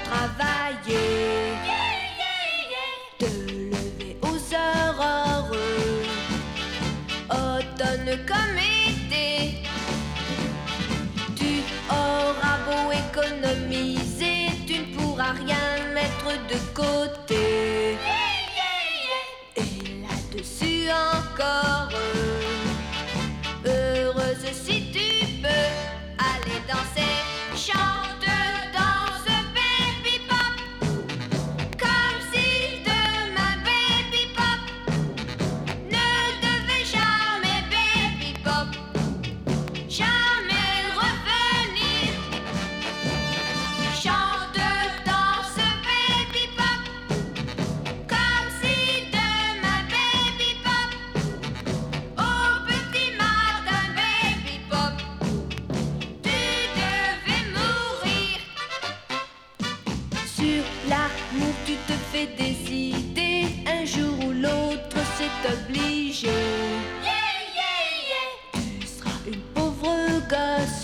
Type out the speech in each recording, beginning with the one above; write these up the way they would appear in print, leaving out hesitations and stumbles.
travailler, te lever aux aurores, automne comme été. Tu auras beau économiser, tu ne pourras rien mettre de côté. Et là-dessus encore, heureuse si tu peux aller danser, chante, danse, baby pop, comme si demain baby pop ne devait jamais baby pop, jamais revenir. Chante, danse, baby pop, comme si demain baby pop, au petit matin baby pop, tu devais mourir. Sur l'amour tu te fais des idées, un jour ou l'autre c'est obligé. Tu seras une pauvre gosse,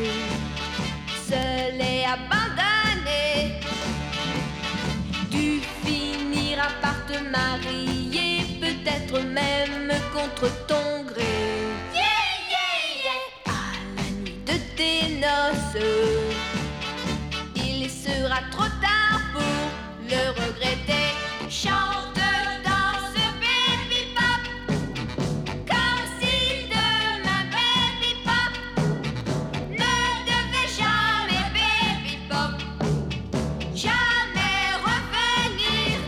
seule et abandonnée. Tu finiras par te marier, peut-être même contre ton gré. À la nuit de tes noces, il sera trop tard pour le regretter. Chante, danse, baby pop, comme si demain baby pop ne devait jamais baby pop, jamais revenir.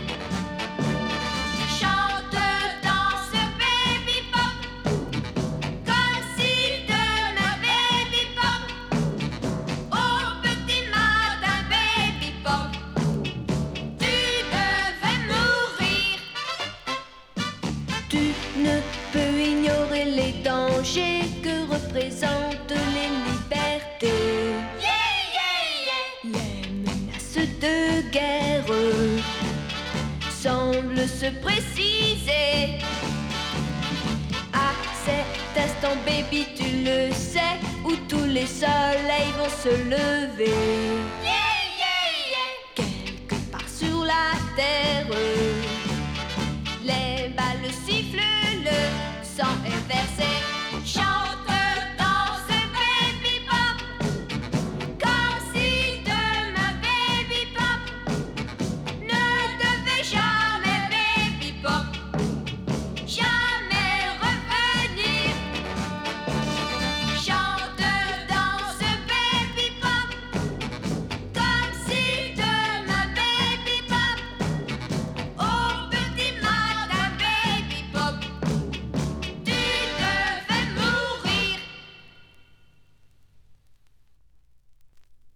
Chante, danse, baby pop, comme si demain baby pop, au petit matin baby pop, tu devais mourir. Tu ne peux ignorer les dangers que représentent les libertés. Les menaces de guerre semblent se préciser. À cet instant, baby, tu le sais, où tous les soleils vont se lever. Quelque part sur la terre, les balles sifflent, le sang est versé.